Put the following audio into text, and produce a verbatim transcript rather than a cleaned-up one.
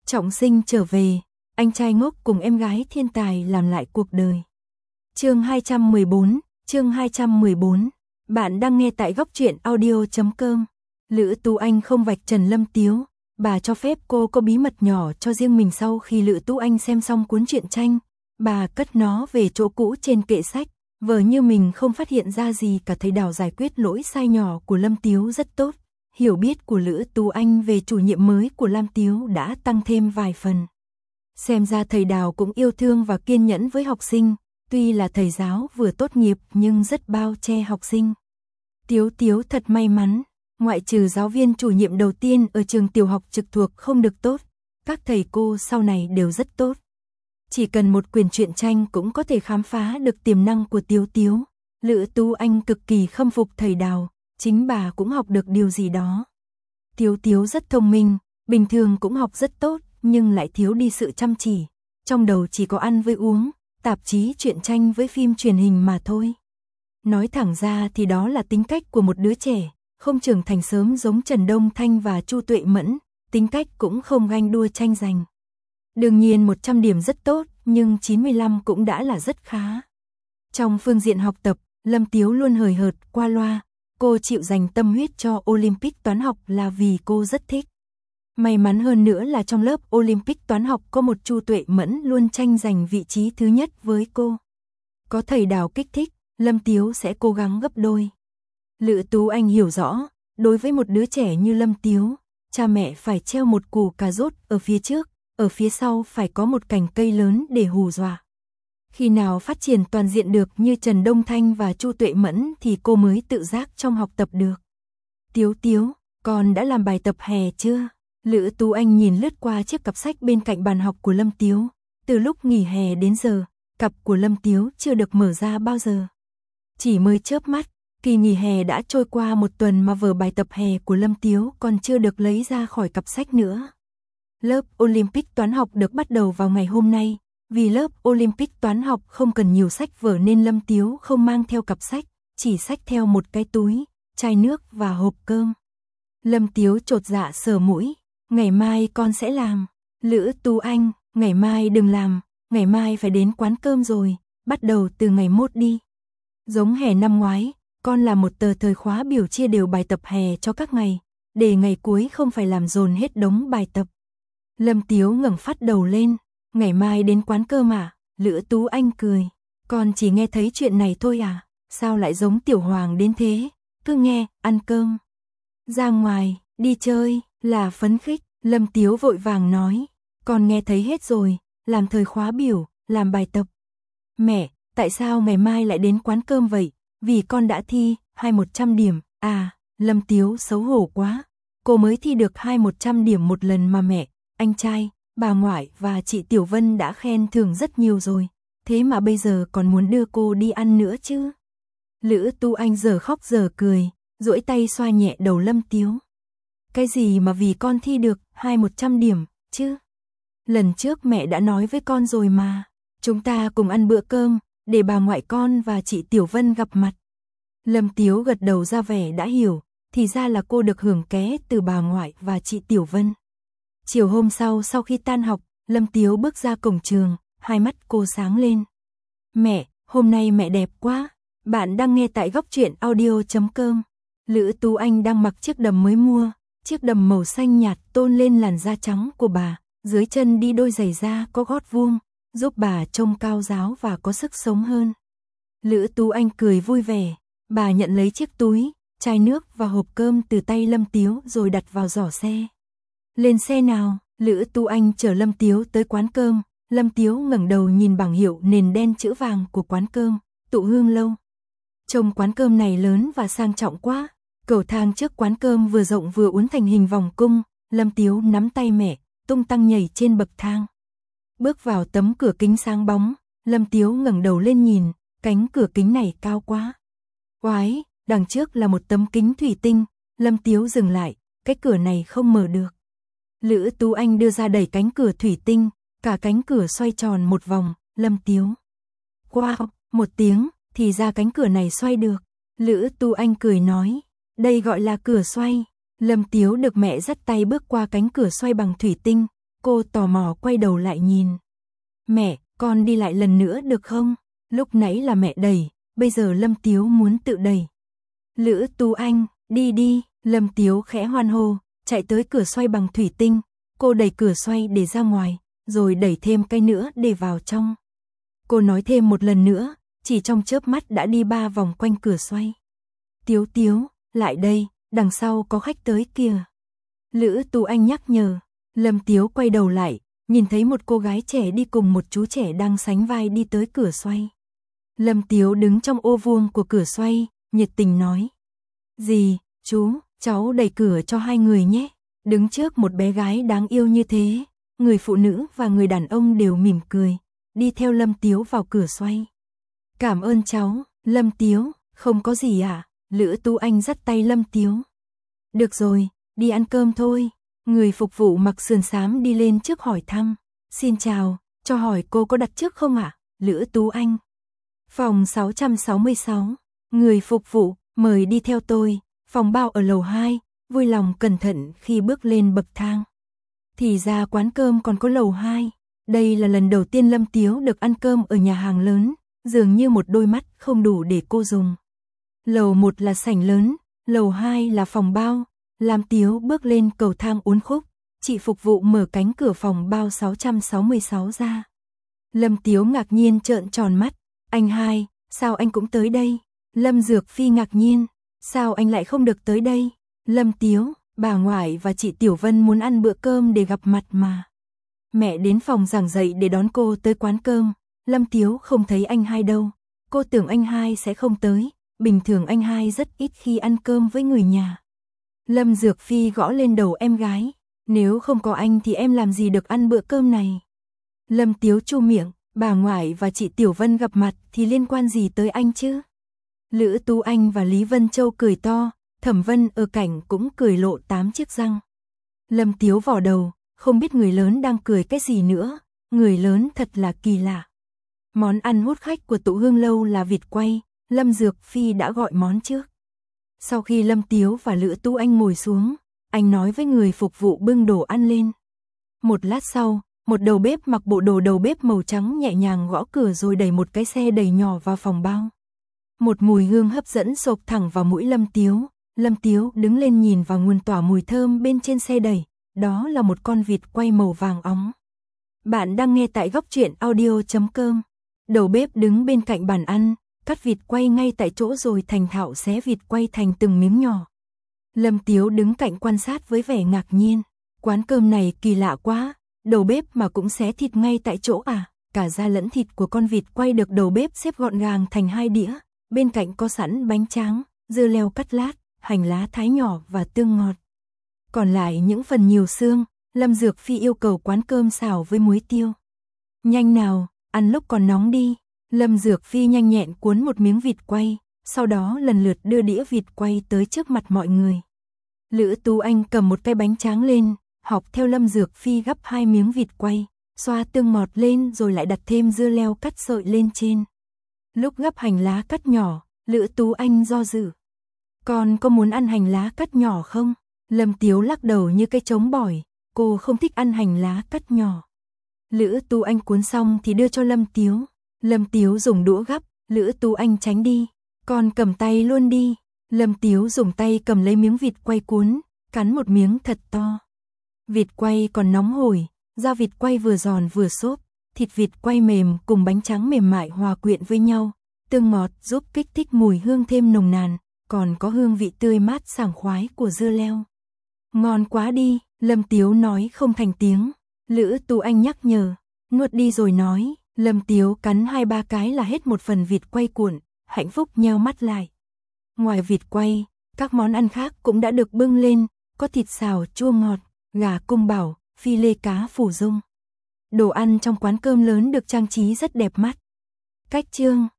Trọng sinh trở về, anh trai ngốc cùng em gái thiên tài làm lại cuộc đời. Chương hai trăm mười bốn, chương hai trăm mười bốn. Bạn đang nghe tại góc truyện audio chấm com. Lữ Tú Anh không vạch trần Lâm Tiếu, bà cho phép cô có bí mật nhỏ cho riêng mình. Sau khi Lữ Tú Anh xem xong cuốn truyện tranh, bà cất nó về chỗ cũ trên kệ sách, vờ như mình không phát hiện ra gì cả. Thầy Đào giải quyết lỗi sai nhỏ của Lâm Tiếu rất tốt. Hiểu biết của Lữ Tú Anh về chủ nhiệm mới của Lam Tiếu đã tăng thêm vài phần. Xem ra thầy Đào cũng yêu thương và kiên nhẫn với học sinh, tuy là thầy giáo vừa tốt nghiệp nhưng rất bao che học sinh. Tiếu Tiếu thật may mắn, ngoại trừ giáo viên chủ nhiệm đầu tiên ở trường tiểu học trực thuộc không được tốt, các thầy cô sau này đều rất tốt. Chỉ cần một quyển truyện tranh cũng có thể khám phá được tiềm năng của Tiếu Tiếu. Lữ Tú Anh cực kỳ khâm phục thầy Đào, chính bà cũng học được điều gì đó. Tiếu Tiếu rất thông minh, bình thường cũng học rất tốt, nhưng lại thiếu đi sự chăm chỉ. Trong đầu chỉ có ăn với uống, tạp chí truyện tranh với phim truyền hình mà thôi. Nói thẳng ra thì đó là tính cách của một đứa trẻ, không trưởng thành sớm giống Trần Đông Thanh và Chu Tuệ Mẫn, tính cách cũng không ganh đua tranh giành. Đương nhiên một trăm điểm rất tốt, nhưng chín mươi lăm cũng đã là rất khá. Trong phương diện học tập, Lâm Tiếu luôn hời hợt, qua loa. Cô chịu dành tâm huyết cho Olympic toán học là vì cô rất thích. May mắn hơn nữa là trong lớp Olympic toán học có một Chu Tuệ Mẫn luôn tranh giành vị trí thứ nhất với cô. Có thầy Đào kích thích, Lâm Tiếu sẽ cố gắng gấp đôi. Lữ Tú Anh hiểu rõ, đối với một đứa trẻ như Lâm Tiếu, cha mẹ phải treo một củ cà rốt ở phía trước, ở phía sau phải có một cành cây lớn để hù dọa. Khi nào phát triển toàn diện được như Trần Đông Thanh và Chu Tuệ Mẫn thì cô mới tự giác trong học tập được. Tiếu Tiếu, con đã làm bài tập hè chưa? Lữ Tú Anh nhìn lướt qua chiếc cặp sách bên cạnh bàn học của Lâm Tiếu. Từ lúc nghỉ hè đến giờ, cặp của Lâm Tiếu chưa được mở ra bao giờ. Chỉ mới chớp mắt, kỳ nghỉ hè đã trôi qua một tuần mà vở bài tập hè của Lâm Tiếu còn chưa được lấy ra khỏi cặp sách nữa. Lớp Olympic toán học được bắt đầu vào ngày hôm nay. Vì lớp Olympic toán học không cần nhiều sách vở nên Lâm Tiếu không mang theo cặp sách, chỉ xách theo một cái túi, chai nước và hộp cơm. Lâm Tiếu chột dạ sờ mũi, ngày mai con sẽ làm. Lữ Tú Anh, ngày mai đừng làm, ngày mai phải đến quán cơm rồi, bắt đầu từ ngày mốt đi. Giống hè năm ngoái, con làm một tờ thời khóa biểu chia đều bài tập hè cho các ngày, để ngày cuối không phải làm dồn hết đống bài tập. Lâm Tiếu ngẩng phát đầu lên. Ngày mai đến quán cơm à? Lữ Tú Anh cười. Con chỉ nghe thấy chuyện này thôi à? Sao lại giống Tiểu Hoàng đến thế? Cứ nghe, ăn cơm. Ra ngoài, đi chơi, là phấn khích. Lâm Tiếu vội vàng nói. Con nghe thấy hết rồi, làm thời khóa biểu, làm bài tập. Mẹ, tại sao ngày mai lại đến quán cơm vậy? Vì con đã thi, hai một trăm điểm. À, Lâm Tiếu xấu hổ quá. Cô mới thi được hai một trăm điểm một lần mà mẹ, anh trai, bà ngoại và chị Tiểu Vân đã khen thưởng rất nhiều rồi, thế mà bây giờ còn muốn đưa cô đi ăn nữa chứ. Lữ Tú Anh giờ khóc giờ cười, duỗi tay xoa nhẹ đầu Lâm Tiếu. Cái gì mà vì con thi được hai một trăm điểm, chứ? Lần trước mẹ đã nói với con rồi mà, chúng ta cùng ăn bữa cơm, để bà ngoại con và chị Tiểu Vân gặp mặt. Lâm Tiếu gật đầu ra vẻ đã hiểu, thì ra là cô được hưởng ké từ bà ngoại và chị Tiểu Vân. Chiều hôm sau sau khi tan học, Lâm Tiếu bước ra cổng trường, hai mắt cô sáng lên. Mẹ, hôm nay mẹ đẹp quá. Bạn đang nghe tại góc truyện audio chấm com. Lữ Tú Anh đang mặc chiếc đầm mới mua, chiếc đầm màu xanh nhạt tôn lên làn da trắng của bà, dưới chân đi đôi giày da có gót vuông, giúp bà trông cao ráo và có sức sống hơn. Lữ Tú Anh cười vui vẻ, bà nhận lấy chiếc túi, chai nước và hộp cơm từ tay Lâm Tiếu rồi đặt vào giỏ xe. Lên xe nào, Lữ Tú Anh chở Lâm Tiếu tới quán cơm. Lâm Tiếu ngẩng đầu nhìn bảng hiệu nền đen chữ vàng của quán cơm, Tụ Hương Lâu. Trông quán cơm này lớn và sang trọng quá. Cầu thang trước quán cơm vừa rộng vừa uốn thành hình vòng cung. Lâm Tiếu nắm tay mẹ, tung tăng nhảy trên bậc thang. Bước vào tấm cửa kính sáng bóng, Lâm Tiếu ngẩng đầu lên nhìn, cánh cửa kính này cao quá. Oái, đằng trước là một tấm kính thủy tinh. Lâm Tiếu dừng lại, cái cửa này không mở được. Lữ Tú Anh đưa ra đẩy cánh cửa thủy tinh, cả cánh cửa xoay tròn một vòng. Lâm Tiếu. Wow, một tiếng, thì ra cánh cửa này xoay được. Lữ Tú Anh cười nói, đây gọi là cửa xoay. Lâm Tiếu được mẹ dắt tay bước qua cánh cửa xoay bằng thủy tinh, cô tò mò quay đầu lại nhìn. Mẹ, con đi lại lần nữa được không? Lúc nãy là mẹ đẩy, bây giờ Lâm Tiếu muốn tự đẩy. Lữ Tú Anh, đi đi, Lâm Tiếu khẽ hoan hô, chạy tới cửa xoay bằng thủy tinh, cô đẩy cửa xoay để ra ngoài, rồi đẩy thêm cái nữa để vào trong. Cô nói thêm một lần nữa, chỉ trong chớp mắt đã đi ba vòng quanh cửa xoay. Tiếu Tiếu, lại đây, đằng sau có khách tới kìa. Lữ Tú Anh nhắc nhở. Lâm Tiếu quay đầu lại, nhìn thấy một cô gái trẻ đi cùng một chú trẻ đang sánh vai đi tới cửa xoay. Lâm Tiếu đứng trong ô vuông của cửa xoay, nhiệt tình nói. Dì, chú, cháu đẩy cửa cho hai người nhé. Đứng trước một bé gái đáng yêu như thế, người phụ nữ và người đàn ông đều mỉm cười, đi theo Lâm Tiếu vào cửa xoay. Cảm ơn cháu, Lâm Tiếu, không có gì ạ. À? Lữ Tú Anh dắt tay Lâm Tiếu. Được rồi, đi ăn cơm thôi. Người phục vụ mặc sườn xám đi lên trước hỏi thăm. Xin chào, cho hỏi cô có đặt trước không ạ? À? Lữ Tú Anh. Phòng sáu trăm sáu mươi sáu. Người phục vụ, mời đi theo tôi. Phòng bao ở lầu hai, vui lòng cẩn thận khi bước lên bậc thang. Thì ra quán cơm còn có lầu hai. Đây là lần đầu tiên Lâm Tiếu được ăn cơm ở nhà hàng lớn, dường như một đôi mắt không đủ để cô dùng. Lầu một là sảnh lớn, lầu hai là phòng bao. Lam Tiếu bước lên cầu thang uốn khúc, chị phục vụ mở cánh cửa phòng bao sáu trăm sáu mươi sáu ra. Lâm Tiếu ngạc nhiên trợn tròn mắt, anh hai, sao anh cũng tới đây? Lâm Dược Phi ngạc nhiên, sao anh lại không được tới đây? Lâm Tiếu, bà ngoại và chị Tiểu Vân muốn ăn bữa cơm để gặp mặt mà. Mẹ đến phòng giảng dạy để đón cô tới quán cơm, Lâm Tiếu không thấy anh hai đâu, cô tưởng anh hai sẽ không tới, bình thường anh hai rất ít khi ăn cơm với người nhà. Lâm Dược Phi gõ lên đầu em gái, nếu không có anh thì em làm gì được ăn bữa cơm này. Lâm Tiếu chu miệng, bà ngoại và chị Tiểu Vân gặp mặt thì liên quan gì tới anh chứ? Lữ Tú Anh và Lý Vân Châu cười to, Thẩm Vân ở cạnh cũng cười lộ tám chiếc răng. Lâm Tiếu vò đầu, không biết người lớn đang cười cái gì nữa, người lớn thật là kỳ lạ. Món ăn hút khách của Tụ Hương Lâu là vịt quay, Lâm Dược Phi đã gọi món trước. Sau khi Lâm Tiếu và Lữ Tú Anh ngồi xuống, anh nói với người phục vụ bưng đồ ăn lên. Một lát sau, một đầu bếp mặc bộ đồ đầu bếp màu trắng nhẹ nhàng gõ cửa rồi đẩy một cái xe đầy nhỏ vào phòng bao. Một mùi hương hấp dẫn xộc thẳng vào mũi Lâm Tiếu. Lâm Tiếu đứng lên nhìn vào nguồn tỏa mùi thơm bên trên xe đẩy, đó là một con vịt quay màu vàng óng. Bạn đang nghe tại góc truyện audio chấm com. Đầu bếp đứng bên cạnh bàn ăn, cắt vịt quay ngay tại chỗ rồi thành thạo xé vịt quay thành từng miếng nhỏ. Lâm Tiếu đứng cạnh quan sát với vẻ ngạc nhiên. Quán cơm này kỳ lạ quá, đầu bếp mà cũng xé thịt ngay tại chỗ à? Cả da lẫn thịt của con vịt quay được đầu bếp xếp gọn gàng thành hai đĩa, bên cạnh có sẵn bánh tráng, dưa leo cắt lát, hành lá thái nhỏ và tương ngọt. Còn lại những phần nhiều xương, Lâm Dược Phi yêu cầu quán cơm xào với muối tiêu. Nhanh nào, ăn lúc còn nóng đi. Lâm Dược Phi nhanh nhẹn cuốn một miếng vịt quay, sau đó lần lượt đưa đĩa vịt quay tới trước mặt mọi người. Lữ Tú Anh cầm một cái bánh tráng lên, học theo Lâm Dược Phi gắp hai miếng vịt quay, xoa tương ngọt lên rồi lại đặt thêm dưa leo cắt sợi lên trên. Lúc gắp hành lá cắt nhỏ, Lữ Tú Anh do dự. Con có muốn ăn hành lá cắt nhỏ không? Lâm Tiếu lắc đầu như cái trống bỏi, cô không thích ăn hành lá cắt nhỏ. Lữ Tú Anh cuốn xong thì đưa cho Lâm Tiếu. Lâm Tiếu dùng đũa gắp, Lữ Tú Anh tránh đi. Con cầm tay luôn đi. Lâm Tiếu dùng tay cầm lấy miếng vịt quay cuốn, cắn một miếng thật to. Vịt quay còn nóng hổi, da vịt quay vừa giòn vừa xốp, thịt vịt quay mềm cùng bánh trắng mềm mại hòa quyện với nhau, tương ngọt giúp kích thích mùi hương thêm nồng nàn, còn có hương vị tươi mát sảng khoái của dưa leo. Ngon quá đi, Lâm Tiếu nói không thành tiếng. Lữ Tú Anh nhắc nhở, nuốt đi rồi nói. Lâm Tiếu cắn hai ba cái là hết một phần vịt quay cuộn, hạnh phúc nheo mắt lại. Ngoài vịt quay, các món ăn khác cũng đã được bưng lên, có thịt xào chua ngọt, gà cung bảo, phi lê cá phủ dung. Đồ ăn trong quán cơm lớn được trang trí rất đẹp mắt. Cách chương